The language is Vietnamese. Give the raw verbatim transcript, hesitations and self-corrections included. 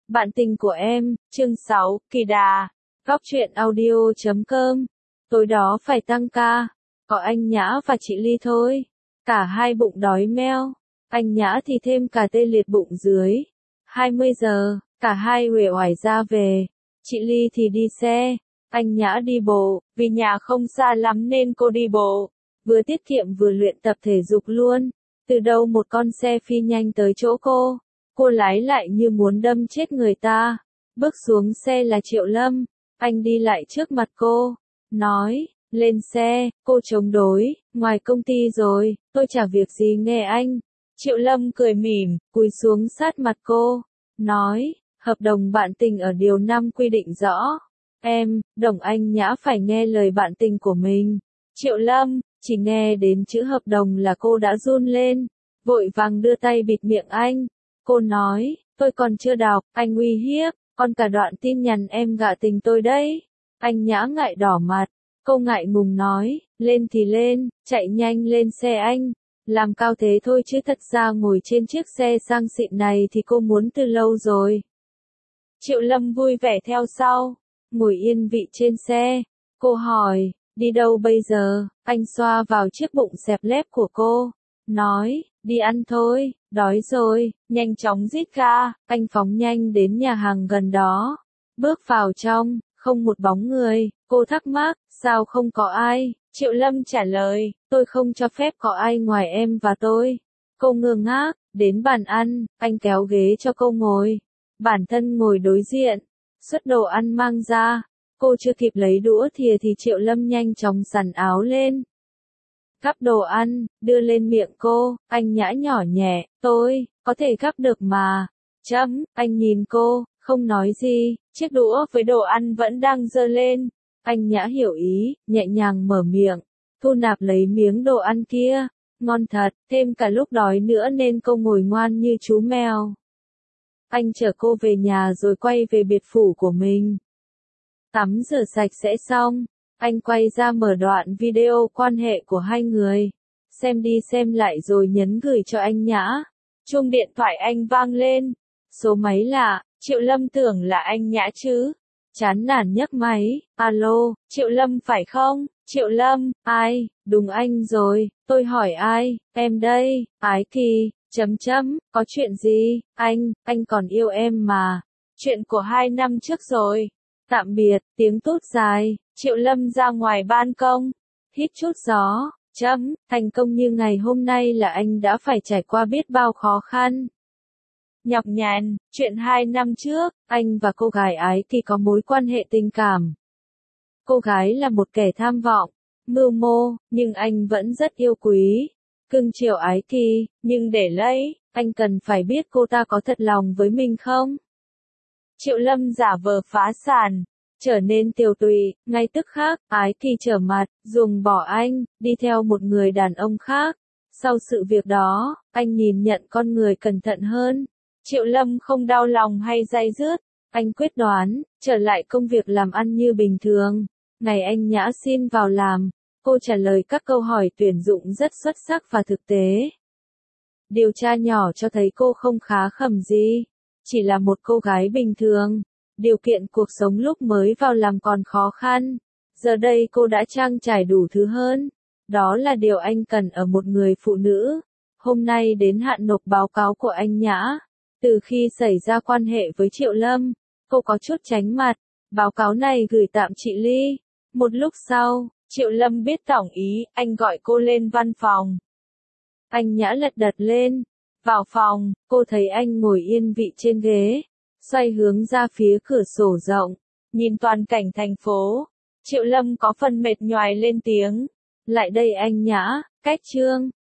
Bạn tình của em, chương sáu, Kỳ Đà. Góc truyện audio chấm com. Tối đó phải tăng ca. Có anh Nhã và chị Ly thôi. Cả hai bụng đói meo. Anh Nhã thì thêm cả tê liệt bụng dưới. hai mươi giờ, cả hai uể oải ra về. Chị Ly thì đi xe. Anh Nhã đi bộ, vì nhà không xa lắm nên cô đi bộ. Vừa tiết kiệm vừa luyện tập thể dục luôn. Từ đâu một con xe phi nhanh tới chỗ cô. Cô lái lại như muốn đâm chết người ta. Bước xuống xe là Triệu Lâm. Anh đi lại trước mặt cô. Nói, lên xe, cô chống đối, ngoài công ty rồi, tôi chả việc gì nghe anh. Triệu Lâm cười mỉm, cúi xuống sát mặt cô. Nói, hợp đồng bạn tình ở điều năm quy định rõ. Em, Đồng Anh Nhã phải nghe lời bạn tình của mình. Triệu Lâm, chỉ nghe đến chữ hợp đồng là cô đã run lên. Vội vàng đưa tay bịt miệng anh. Cô nói, tôi còn chưa đọc, anh uy hiếp, còn cả đoạn tin nhắn em gạ tình tôi đấy. Anh Nhã ngại đỏ mặt, cô ngại ngùng nói, lên thì lên, chạy nhanh lên xe anh. Làm cao thế thôi chứ thật ra ngồi trên chiếc xe sang xịn này thì cô muốn từ lâu rồi. Triệu Lâm vui vẻ theo sau, ngồi yên vị trên xe. Cô hỏi, đi đâu bây giờ? Anh xoa vào chiếc bụng xẹp lép của cô, nói, đi ăn thôi, đói rồi, nhanh chóng rít ga. Anh phóng nhanh đến nhà hàng gần đó. Bước vào trong, không một bóng người. Cô thắc mắc, sao không có ai? Triệu Lâm trả lời, tôi không cho phép có ai ngoài em và tôi. Cô ngơ ngác, đến bàn ăn, anh kéo ghế cho cô ngồi. Bản thân ngồi đối diện, xuất đồ ăn mang ra. Cô chưa kịp lấy đũa thìa thì Triệu Lâm nhanh chóng xắn áo lên. Gắp đồ ăn, đưa lên miệng cô. Anh Nhã nhỏ nhẹ, tôi, có thể gắp được mà. Chấm, anh nhìn cô, không nói gì, chiếc đũa với đồ ăn vẫn đang giơ lên. Anh Nhã hiểu ý, nhẹ nhàng mở miệng, thu nạp lấy miếng đồ ăn kia. Ngon thật, thêm cả lúc đói nữa nên cô ngồi ngoan như chú mèo. Anh chở cô về nhà rồi quay về biệt phủ của mình. Tắm rửa sạch sẽ xong. Anh quay ra mở đoạn video quan hệ của hai người. Xem đi xem lại rồi nhấn gửi cho anh Nhã. Chuông điện thoại anh vang lên. Số máy lạ, Triệu Lâm tưởng là anh Nhã chứ. Chán nản nhấc máy. Alo, Triệu Lâm phải không? Triệu Lâm, ai? Đúng anh rồi, tôi hỏi ai? Em đây, Ái Kỳ, chấm chấm, có chuyện gì? Anh, anh còn yêu em mà. Chuyện của hai năm trước rồi. Tạm biệt, tiếng tút dài. Triệu Lâm ra ngoài ban công, hít chút gió, chấm, thành công như ngày hôm nay là anh đã phải trải qua biết bao khó khăn. Nhọc nhằn, chuyện hai năm trước, anh và cô gái Ái Kỳ có mối quan hệ tình cảm. Cô gái là một kẻ tham vọng, mưu mô, nhưng anh vẫn rất yêu quý, cưng chiều Ái Kỳ, nhưng để lấy, anh cần phải biết cô ta có thật lòng với mình không? Triệu Lâm giả vờ phá sản. Trở nên tiều tụy, ngay tức khắc, Ái Kỳ trở mặt, ruồng bỏ anh, đi theo một người đàn ông khác. Sau sự việc đó, anh nhìn nhận con người cẩn thận hơn. Triệu Lâm không đau lòng hay day dứt, anh quyết đoán, trở lại công việc làm ăn như bình thường. Ngày anh Nhã xin vào làm, cô trả lời các câu hỏi tuyển dụng rất xuất sắc và thực tế. Điều tra nhỏ cho thấy cô không khá khẩm gì, chỉ là một cô gái bình thường. Điều kiện cuộc sống lúc mới vào làm còn khó khăn. Giờ đây cô đã trang trải đủ thứ hơn. Đó là điều anh cần ở một người phụ nữ. Hôm nay đến hạn nộp báo cáo của anh Nhã. Từ khi xảy ra quan hệ với Triệu Lâm, cô có chút tránh mặt. Báo cáo này gửi tạm chị Ly. Một lúc sau, Triệu Lâm biết tổng ý, anh gọi cô lên văn phòng. Anh Nhã lật đật lên. Vào phòng, cô thấy anh ngồi yên vị trên ghế. Xoay hướng ra phía cửa sổ rộng, nhìn toàn cảnh thành phố. Triệu Lâm có phần mệt nhoài lên tiếng. Lại đây anh Nhã, cách trương,